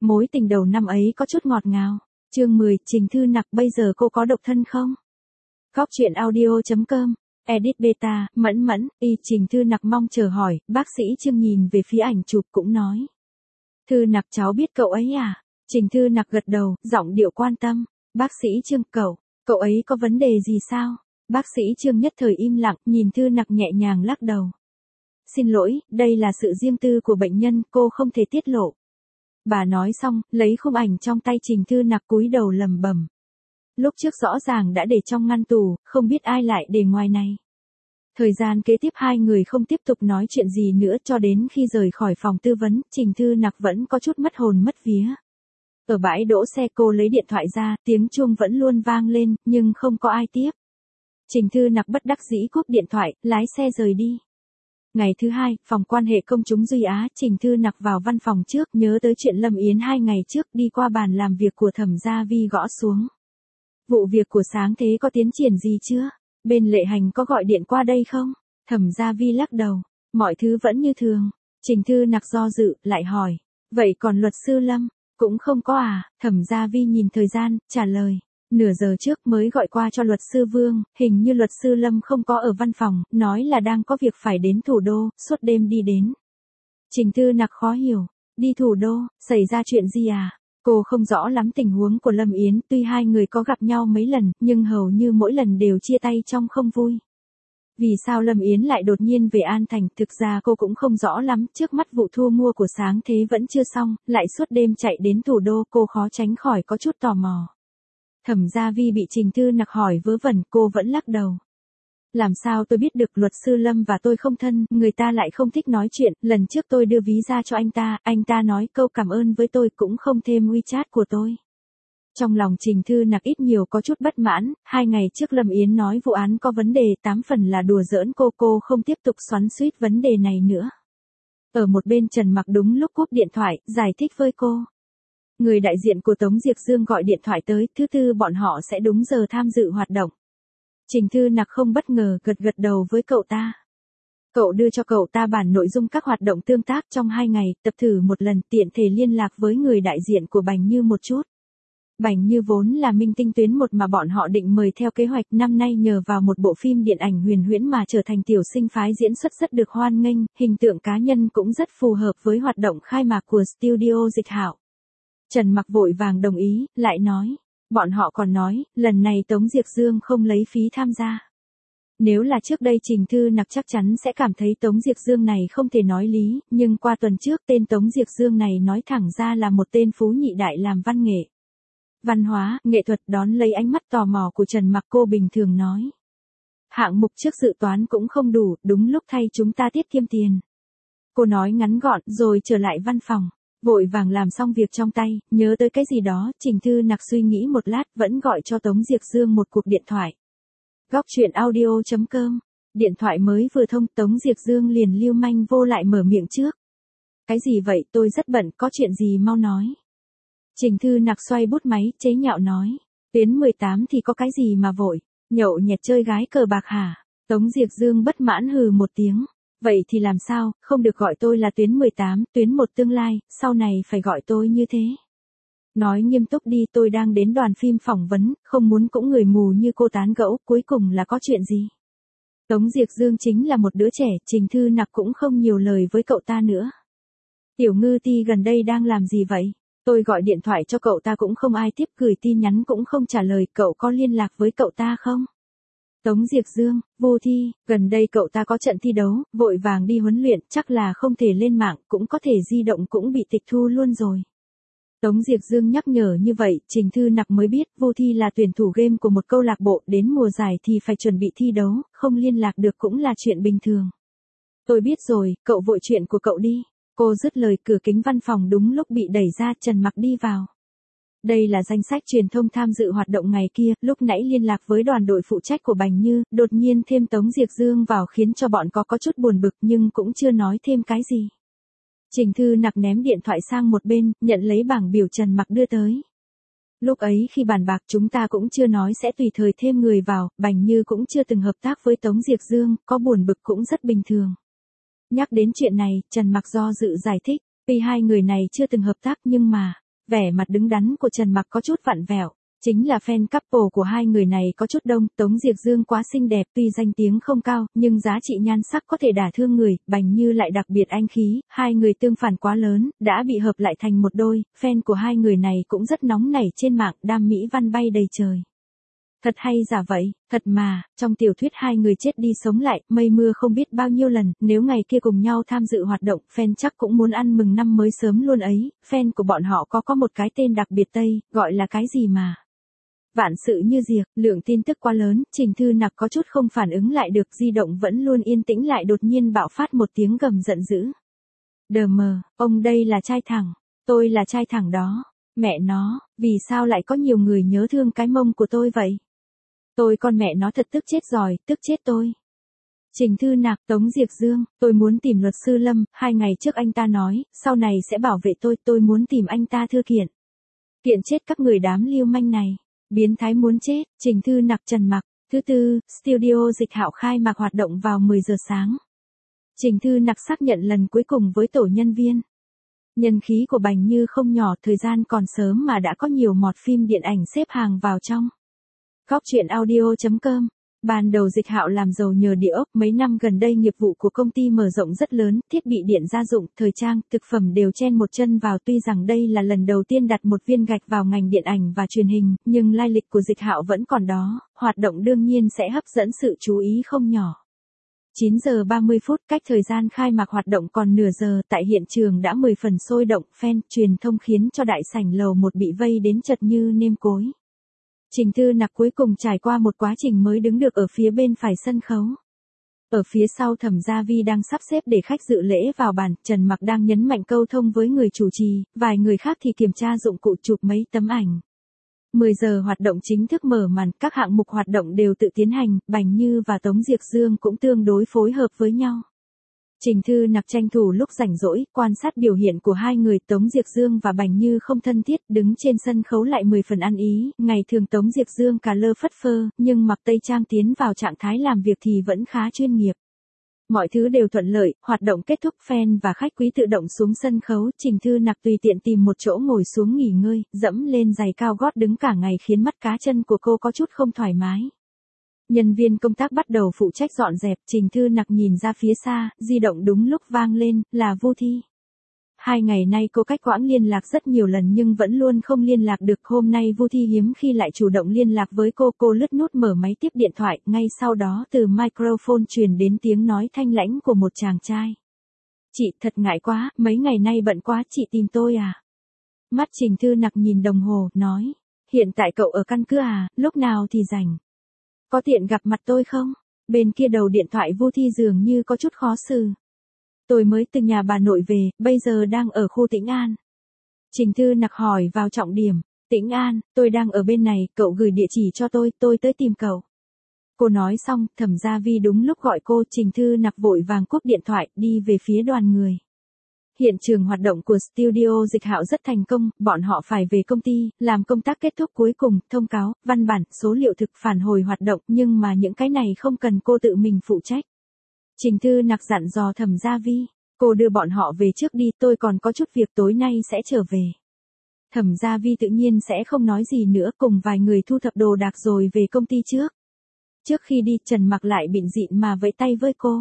mối tình đầu năm ấy có chút ngọt ngào. Chương 10, Trình Thư Nặc bây giờ cô có độc thân không? Góc truyện audio.com, edit beta, mẫn, Trình Thư Nặc mong chờ hỏi, bác sĩ Trương nhìn về phía ảnh chụp cũng nói. Thư Nặc cháu biết cậu ấy à? Trình Thư Nặc gật đầu, giọng điệu quan tâm. Bác sĩ Trương cậu ấy có vấn đề gì sao? Bác sĩ Trương nhất thời im lặng, nhìn Thư Nặc nhẹ nhàng lắc đầu. Xin lỗi, đây là sự riêng tư của bệnh nhân, cô không thể tiết lộ. Bà nói xong, lấy khung ảnh trong tay Trình Thư Nặc cúi đầu lẩm bẩm. Lúc trước rõ ràng đã để trong ngăn tủ, không biết ai lại để ngoài này. Thời gian kế tiếp hai người không tiếp tục nói chuyện gì nữa cho đến khi rời khỏi phòng tư vấn, Trình Thư Nặc vẫn có chút mất hồn mất vía. Ở bãi đỗ xe cô lấy điện thoại ra, tiếng chuông vẫn luôn vang lên, nhưng không có ai tiếp. Trình Thư Nặc bất đắc dĩ cúp điện thoại, lái xe rời đi. Ngày thứ hai, phòng quan hệ công chúng Duy Á, Trình Thư Nặc vào văn phòng trước, nhớ tới chuyện Lâm Yến 2 ngày trước, đi qua bàn làm việc của Thẩm Gia Vi gõ xuống. Vụ việc của Sáng Thế có tiến triển gì chưa? Bên Lệ Hành có gọi điện qua đây không? Thẩm Gia Vi lắc đầu, mọi thứ vẫn như thường. Trình Thư Nặc do dự, lại hỏi, vậy còn luật sư Lâm? Cũng không có à? Thẩm Gia Vi nhìn thời gian, trả lời. Nửa giờ trước mới gọi qua cho luật sư Vương, hình như luật sư Lâm không có ở văn phòng, nói là đang có việc phải đến thủ đô, suốt đêm đi đến. Trình Thư Nặc khó hiểu, đi thủ đô, xảy ra chuyện gì à? Cô không rõ lắm tình huống của Lâm Yến, tuy hai người có gặp nhau mấy lần, nhưng hầu như mỗi lần đều chia tay trong không vui. Vì sao Lâm Yến lại đột nhiên về An Thành, thực ra cô cũng không rõ lắm, trước mắt vụ thu mua của Sáng Thế vẫn chưa xong, lại suốt đêm chạy đến thủ đô, cô khó tránh khỏi có chút tò mò. Thẩm Gia Vi bị Trình Thư Nặc hỏi vớ vẩn, cô vẫn lắc đầu. Làm sao tôi biết được, luật sư Lâm và tôi không thân, người ta lại không thích nói chuyện, lần trước tôi đưa ví ra cho anh ta nói câu cảm ơn với tôi cũng không thêm WeChat của tôi. Trong lòng Trình Thư Nặc ít nhiều có chút bất mãn, 2 ngày trước Lâm Yến nói vụ án có vấn đề, 8 phần là đùa giỡn cô không tiếp tục xoắn xuýt vấn đề này nữa. Ở một bên Trần Mặc đúng lúc cúp điện thoại, giải thích với cô. Người đại diện của Tống Diệp Dương gọi điện thoại tới, thứ tư bọn họ sẽ đúng giờ tham dự hoạt động. Trình Thư Nặc không bất ngờ, gật đầu với cậu ta. Cậu đưa cho cậu ta bản nội dung các hoạt động tương tác trong 2 ngày, tập thử một lần, tiện thể liên lạc với người đại diện của Bành Như một chút. Bành Như vốn là minh tinh tuyến 1 mà bọn họ định mời theo kế hoạch, năm nay nhờ vào một bộ phim điện ảnh huyền huyễn mà trở thành tiểu sinh phái diễn xuất rất được hoan nghênh, hình tượng cá nhân cũng rất phù hợp với hoạt động khai mạc của studio Dịch Hạo. Trần Mặc vội vàng đồng ý, lại nói, bọn họ còn nói, lần này Tống Diệp Dương không lấy phí tham gia. Nếu là trước đây Trình Thư Nặc chắc chắn sẽ cảm thấy Tống Diệp Dương này không thể nói lý, nhưng qua tuần trước tên Tống Diệp Dương này nói thẳng ra là một tên phú nhị đại làm văn nghệ. Văn hóa, nghệ thuật, đón lấy ánh mắt tò mò của Trần Mặc, cô bình thường nói. Hạng mục trước dự toán cũng không đủ, đúng lúc thay chúng ta tiết kiệm tiền. Cô nói ngắn gọn, rồi trở lại văn phòng. Vội vàng làm xong việc trong tay, nhớ tới cái gì đó, Trình Thư Nặc suy nghĩ một lát, vẫn gọi cho Tống Diệp Dương một cuộc điện thoại. Góc truyện audio.com, điện thoại mới vừa thông, Tống Diệp Dương liền lưu manh vô lại mở miệng trước. Cái gì vậy, tôi rất bận, có chuyện gì mau nói. Trình Thư Nặc xoay bút máy, chế nhạo nói. Tuyến 18 thì có cái gì mà vội, nhậu nhẹt chơi gái cờ bạc hả? Tống Diệp Dương bất mãn hừ một tiếng. Vậy thì làm sao, không được gọi tôi là tuyến 18, tuyến 1 tương lai, sau này phải gọi tôi như thế. Nói nghiêm túc đi, tôi đang đến đoàn phim phỏng vấn, không muốn cũng người mù như cô tán gẫu, cuối cùng là có chuyện gì. Tống Diệp Dương chính là một đứa trẻ, Trình Thư Nặc cũng không nhiều lời với cậu ta nữa. Tiểu Ngư Ti gần đây đang làm gì vậy? Tôi gọi điện thoại cho cậu ta cũng không ai tiếp, gửi tin nhắn cũng không trả lời, cậu có liên lạc với cậu ta không? Tống Diệp Dương, vô thi, gần đây cậu ta có trận thi đấu, vội vàng đi huấn luyện, chắc là không thể lên mạng, cũng có thể di động cũng bị tịch thu luôn rồi. Tống Diệp Dương nhắc nhở như vậy, Trình Thư Nặc mới biết, vô thi là tuyển thủ game của một câu lạc bộ, đến mùa giải thì phải chuẩn bị thi đấu, không liên lạc được cũng là chuyện bình thường. Tôi biết rồi, cậu vội chuyện của cậu đi. Cô dứt lời, cửa kính văn phòng đúng lúc bị đẩy ra, Trần Mặc đi vào. Đây là danh sách truyền thông tham dự hoạt động ngày kia, lúc nãy liên lạc với đoàn đội phụ trách của Bành Như, đột nhiên thêm Tống Diệp Dương vào khiến cho bọn có chút buồn bực nhưng cũng chưa nói thêm cái gì. Trình Thư Nặc ném điện thoại sang một bên, nhận lấy bảng biểu Trần Mặc đưa tới. Lúc ấy khi bàn bạc chúng ta cũng chưa nói sẽ tùy thời thêm người vào, Bành Như cũng chưa từng hợp tác với Tống Diệp Dương, có buồn bực cũng rất bình thường. Nhắc đến chuyện này, Trần Mặc do dự giải thích, vì hai người này chưa từng hợp tác nhưng mà, Vẻ mặt đứng đắn của Trần Mặc có chút vặn vẹo. Chính là fan couple của hai người này có chút đông, Tống Diệc Dương quá xinh đẹp, tuy danh tiếng không cao, nhưng giá trị nhan sắc có thể đả thương người, Bành Như lại đặc biệt anh khí, hai người tương phản quá lớn, đã bị hợp lại thành một đôi, fan của hai người này cũng rất nóng nảy trên mạng, đam mỹ văn bay đầy trời. Thật hay giả vậy, thật mà, trong tiểu thuyết hai người chết đi sống lại, mây mưa không biết bao nhiêu lần, nếu ngày kia cùng nhau tham dự hoạt động, fan chắc cũng muốn ăn mừng năm mới sớm luôn ấy, fan của bọn họ có một cái tên đặc biệt Tây, gọi là cái gì mà. Vạn sự như diệt, lượng tin tức quá lớn, Trình Thư Nặc có chút không phản ứng lại được, di động vẫn luôn yên tĩnh lại đột nhiên bạo phát một tiếng gầm giận dữ. Đờ mờ, ông đây là trai thẳng, tôi là trai thẳng đó, mẹ nó, vì sao lại có nhiều người nhớ thương cái mông của tôi vậy? Tôi con mẹ nó thật tức chết rồi, tức chết tôi. Trình Thư Nặc, Tống Diệc Dương, tôi muốn tìm luật sư Lâm, 2 ngày trước anh ta nói, sau này sẽ bảo vệ tôi muốn tìm anh ta thư kiện. Kiện chết các người đám lưu manh này. Biến thái muốn chết, Trình Thư Nặc Trần Mặc, thứ tư, studio Dịch Hạo khai mạc hoạt động vào 10 giờ sáng. Trình Thư Nặc xác nhận lần cuối cùng với tổ nhân viên. Nhân khí của Bành Như không nhỏ, thời gian còn sớm mà đã có nhiều mọt phim điện ảnh xếp hàng vào trong. Góc truyện audio.com. Ban đầu Dịch Hạo làm giàu nhờ địa ốc, mấy năm gần đây nghiệp vụ của công ty mở rộng rất lớn, thiết bị điện gia dụng, thời trang, thực phẩm đều chen một chân vào, tuy rằng đây là lần đầu tiên đặt một viên gạch vào ngành điện ảnh và truyền hình, nhưng lai lịch của Dịch Hạo vẫn còn đó, hoạt động đương nhiên sẽ hấp dẫn sự chú ý không nhỏ. 9 giờ 30 phút, cách thời gian khai mạc hoạt động còn nửa giờ, tại hiện trường đã 10 phần sôi động, fan, truyền thông khiến cho đại sảnh lầu 1 bị vây đến chật như nêm cối. Trình Thư Nặc cuối cùng trải qua một quá trình mới đứng được ở phía bên phải sân khấu. Ở phía sau Thẩm Gia Vi đang sắp xếp để khách dự lễ vào bàn, Trần Mặc đang nhấn mạnh câu thông với người chủ trì, vài người khác thì kiểm tra dụng cụ chụp mấy tấm ảnh. 10 giờ hoạt động chính thức mở màn, các hạng mục hoạt động đều tự tiến hành, Bành Như và Tống Diệc Dương cũng tương đối phối hợp với nhau. Trình Thư Nặc tranh thủ lúc rảnh rỗi, quan sát biểu hiện của hai người, Tống Diệc Dương và Bành Như không thân thiết, đứng trên sân khấu lại 10 phần ăn ý, ngày thường Tống Diệc Dương cà lơ phất phơ, nhưng mặc tây trang tiến vào trạng thái làm việc thì vẫn khá chuyên nghiệp. Mọi thứ đều thuận lợi, hoạt động kết thúc, fan và khách quý tự động xuống sân khấu, Trình Thư Nặc tùy tiện tìm một chỗ ngồi xuống nghỉ ngơi, dẫm lên giày cao gót đứng cả ngày khiến mắt cá chân của cô có chút không thoải mái. Nhân viên công tác bắt đầu phụ trách dọn dẹp, Trình Thư Nặc nhìn ra phía xa, di động đúng lúc vang lên, là Vu Thi. 2 ngày nay cô cách quãng liên lạc rất nhiều lần nhưng vẫn luôn không liên lạc được, hôm nay Vu Thi hiếm khi lại chủ động liên lạc với cô lướt nút mở máy tiếp điện thoại, ngay sau đó từ microphone truyền đến tiếng nói thanh lãnh của một chàng trai. Chị, thật ngại quá, mấy ngày nay bận quá, chị tìm tôi à? Mắt Trình Thư Nặc nhìn đồng hồ, nói, hiện tại cậu ở căn cứ à, lúc nào thì rảnh? Có tiện gặp mặt tôi không? Bên kia đầu điện thoại Vu Thi dường như có chút khó xử. Tôi mới từ nhà bà nội về, bây giờ đang ở khu Tĩnh An. Trình Thư Nặc hỏi vào trọng điểm. Tĩnh An, tôi đang ở bên này, cậu gửi địa chỉ cho tôi tới tìm cậu. Cô nói xong, Thẩm Gia Vi đúng lúc gọi cô, Trình Thư Nặc vội vàng cúp điện thoại, đi về phía đoàn người. Hiện trường hoạt động của studio Dịch Hạo rất thành công, bọn họ phải về công ty, làm công tác kết thúc cuối cùng, thông cáo, văn bản, số liệu thực, phản hồi hoạt động, nhưng mà những cái này không cần cô tự mình phụ trách. Trình Thư Nặc dặn dò Thẩm Gia Vi, cô đưa bọn họ về trước đi, tôi còn có chút việc tối nay sẽ trở về. Thẩm Gia Vi tự nhiên sẽ không nói gì nữa, cùng vài người thu thập đồ đạc rồi về công ty trước. Trước khi đi, Trần Mặc lại bịn dịn mà vẫy tay với cô.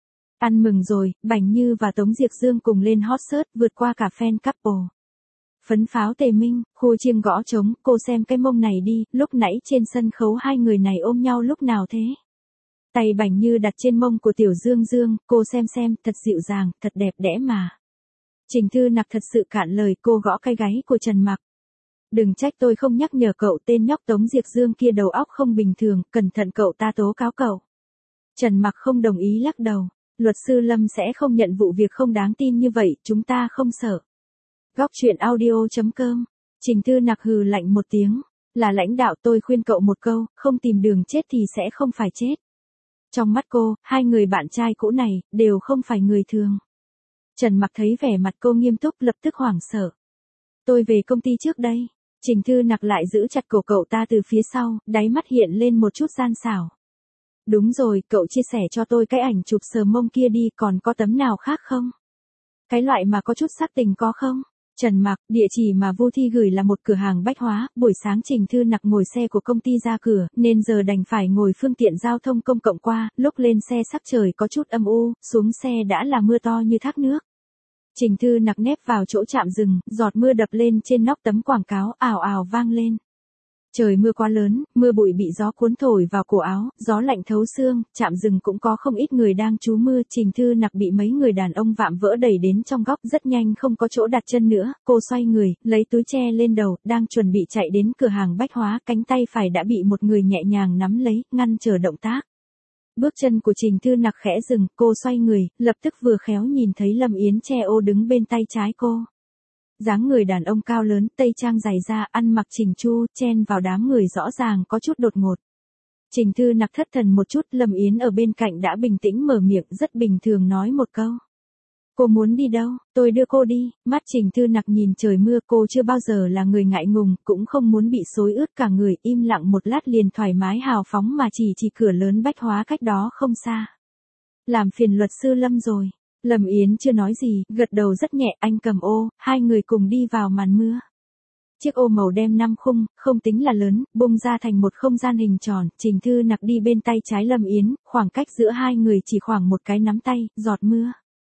Ăn mừng rồi, Bành Như và Tống Diệc Dương cùng lên hot search, vượt qua cả fan couple. Phấn pháo tề minh, khu chiêng gõ trống, cô xem cái mông này đi, lúc nãy trên sân khấu hai người này ôm nhau lúc nào thế? Tay Bành Như đặt trên mông của Tiểu Dương Dương, cô xem, thật dịu dàng, thật đẹp đẽ mà. Trình Thư Nặc thật sự cạn lời, cô gõ cái gáy của Trần Mặc. Đừng trách tôi không nhắc nhở cậu, tên nhóc Tống Diệc Dương kia đầu óc không bình thường, cẩn thận cậu ta tố cáo cậu. Trần Mặc không đồng ý lắc đầu. Luật sư Lâm sẽ không nhận vụ việc không đáng tin như vậy, chúng ta không sợ. Góc truyện audio.com. Trình Thư Nặc hừ lạnh một tiếng. Là lãnh đạo, tôi khuyên cậu một câu, không tìm đường chết thì sẽ không phải chết. Trong mắt cô, hai người bạn trai cũ này, đều không phải người thường. Trần Mặc thấy vẻ mặt cô nghiêm túc, lập tức hoảng sợ. Tôi về công ty trước đây. Trình Thư Nặc lại giữ chặt cổ cậu ta từ phía sau, đáy mắt hiện lên một chút gian xảo. Đúng rồi, cậu chia sẻ cho tôi cái ảnh chụp sờ mông kia đi, còn có tấm nào khác không? Cái loại mà có chút sắc tình có không? Trần Mặc, địa chỉ mà Vu Thi gửi là một cửa hàng bách hóa, buổi sáng Trình Thư Nặc ngồi xe của công ty ra cửa, nên giờ đành phải ngồi phương tiện giao thông công cộng qua, lúc lên xe sắc trời có chút âm u, xuống xe đã là mưa to như thác nước. Trình Thư Nặc nép vào chỗ trạm dừng, giọt mưa đập lên trên nóc tấm quảng cáo, ào ào vang lên. Trời mưa quá lớn, mưa bụi bị gió cuốn thổi vào cổ áo, gió lạnh thấu xương, trạm dừng cũng có không ít người đang trú mưa. Trình Thư Nặc bị mấy người đàn ông vạm vỡ đẩy đến trong góc, rất nhanh không có chỗ đặt chân nữa, cô xoay người, lấy túi che lên đầu, đang chuẩn bị chạy đến cửa hàng bách hóa, cánh tay phải đã bị một người nhẹ nhàng nắm lấy, ngăn trở động tác. Bước chân của Trình Thư Nặc khẽ dừng, cô xoay người, lập tức vừa khéo nhìn thấy Lâm Yến che ô đứng bên tay trái cô. Dáng người đàn ông cao lớn, tây trang dày da, ăn mặc chỉnh chu, chen vào đám người rõ ràng có chút đột ngột. Trình Thư Nặc thất thần một chút, Lâm Yến ở bên cạnh đã bình tĩnh mở miệng, rất bình thường nói một câu. Cô muốn đi đâu, tôi đưa cô đi. Mắt Trình Thư Nặc nhìn trời mưa, cô chưa bao giờ là người ngại ngùng, cũng không muốn bị xối ướt cả người, im lặng một lát liền thoải mái hào phóng mà chỉ cửa lớn bách hóa cách đó không xa. Làm phiền luật sư Lâm rồi. Lâm Yến chưa nói gì, gật đầu rất nhẹ, anh cầm ô, hai người cùng đi vào màn mưa. Chiếc ô màu đen 5 khung, không tính là lớn, bung ra thành một không gian hình tròn, Trình Thư Nặc đi bên tay trái Lâm Yến, khoảng cách giữa hai người chỉ khoảng một cái nắm tay, giọt mưa.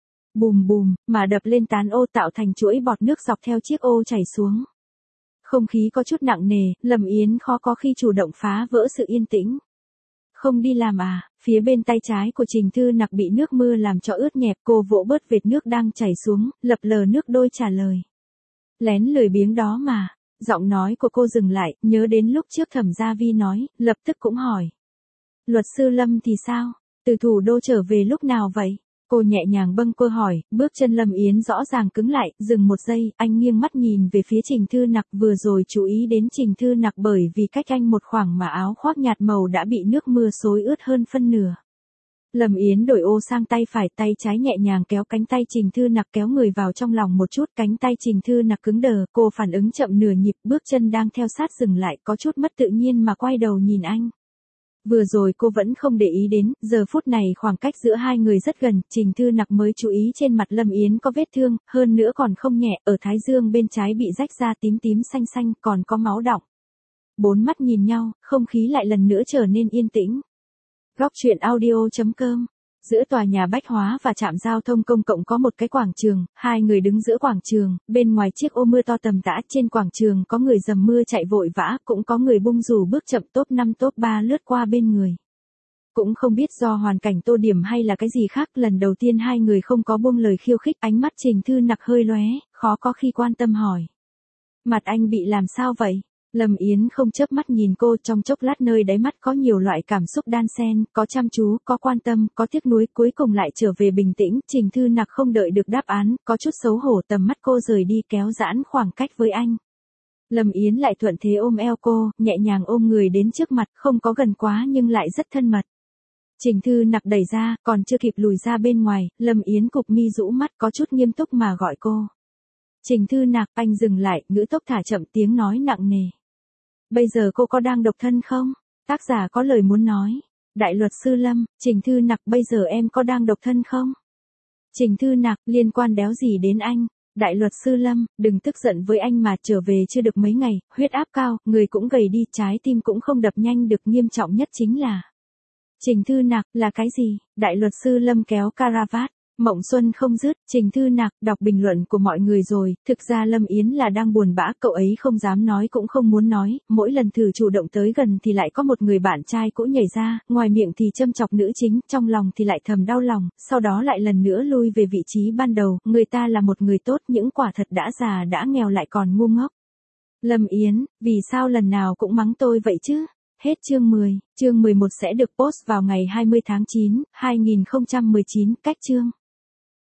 Bùm bùm, mà đập lên tán ô tạo thành chuỗi bọt nước dọc theo chiếc ô chảy xuống. Không khí có chút nặng nề, Lâm Yến khó có khi chủ động phá vỡ sự yên tĩnh. Không đi làm à? Phía bên tay trái của Trình Thư Nặc bị nước mưa làm cho ướt nhẹp, cô vỗ bớt vệt nước đang chảy xuống, lập lờ nước đôi trả lời. Lén lười biếng đó mà. Giọng nói của cô dừng lại, nhớ đến lúc trước Thẩm Gia Vi nói, lập tức cũng hỏi. Luật sư Lâm thì sao? Từ thủ đô trở về lúc nào vậy? Cô nhẹ nhàng bâng quơ hỏi, bước chân Lâm Yến rõ ràng cứng lại, dừng một giây, anh nghiêng mắt nhìn về phía Trình Thư Nặc, vừa rồi chú ý đến Trình Thư Nặc bởi vì cách anh một khoảng mà áo khoác nhạt màu đã bị nước mưa xối ướt hơn phân nửa. Lâm Yến đổi ô sang tay phải, tay trái nhẹ nhàng kéo cánh tay Trình Thư Nặc, kéo người vào trong lòng một chút, cánh tay Trình Thư Nặc cứng đờ, cô phản ứng chậm nửa nhịp, bước chân đang theo sát dừng lại, có chút mất tự nhiên mà quay đầu nhìn anh. Vừa rồi cô vẫn không để ý đến, giờ phút này khoảng cách giữa hai người rất gần, Trình Thư Nặc mới chú ý trên mặt Lâm Yến có vết thương, hơn nữa còn không nhẹ, ở thái dương bên trái bị rách ra tím tím xanh xanh, còn có máu đọng. Bốn mắt nhìn nhau, không khí lại lần nữa trở nên yên tĩnh. Góc truyện audio.com. Giữa tòa nhà bách hóa và trạm giao thông công cộng có một cái quảng trường, hai người đứng giữa quảng trường, bên ngoài chiếc ô mưa to tầm tã, trên quảng trường có người dầm mưa chạy vội vã, cũng có người bung dù bước chậm, top 5 top 3 lướt qua bên người. Cũng không biết do hoàn cảnh tô điểm hay là cái gì khác, lần đầu tiên hai người không có buông lời khiêu khích, ánh mắt Trình Thư Nặc hơi lóe, khó có khi quan tâm hỏi. Mặt anh bị làm sao vậy? Lâm Yến không chớp mắt nhìn cô, trong chốc lát nơi đáy mắt có nhiều loại cảm xúc đan xen, có chăm chú, có quan tâm, có tiếc nuối, cuối cùng lại trở về bình tĩnh. Trình Thư Nặc không đợi được đáp án, có chút xấu hổ, tầm mắt cô rời đi, kéo giãn khoảng cách với anh. Lâm Yến lại thuận thế ôm eo cô, nhẹ nhàng ôm người đến trước mặt, không có gần quá nhưng lại rất thân mật. Trình Thư Nặc đẩy ra, còn chưa kịp lùi ra bên ngoài, Lâm Yến cụp mi rũ mắt, có chút nghiêm túc mà gọi cô. Trình Thư Nặc, anh dừng lại, ngữ tốc thả chậm, tiếng nói nặng nề. Bây giờ cô có đang độc thân không? Tác giả có lời muốn nói. Đại luật sư Lâm, Trình Thư Nặc, bây giờ em có đang độc thân không? Trình Thư Nặc, liên quan đéo gì đến anh? Đại luật sư Lâm, đừng tức giận với anh mà, trở về chưa được mấy ngày, huyết áp cao, người cũng gầy đi, trái tim cũng không đập nhanh được, nghiêm trọng nhất chính là. Trình Thư Nặc, là cái gì? Đại luật sư Lâm kéo caravat. Mộng xuân không dứt, Trình Thư Nặc, đọc bình luận của mọi người rồi, thực ra Lâm Yến là đang buồn bã, cậu ấy không dám nói cũng không muốn nói, mỗi lần thử chủ động tới gần thì lại có một người bạn trai cũ nhảy ra, ngoài miệng thì châm chọc nữ chính, trong lòng thì lại thầm đau lòng, sau đó lại lần nữa lui về vị trí ban đầu, người ta là một người tốt, những quả thật đã già đã nghèo lại còn ngu ngốc. Lâm Yến, vì sao lần nào cũng mắng tôi vậy chứ? Hết chương 10, chương 11 sẽ được post vào ngày 20 tháng 9, 2019, cách chương.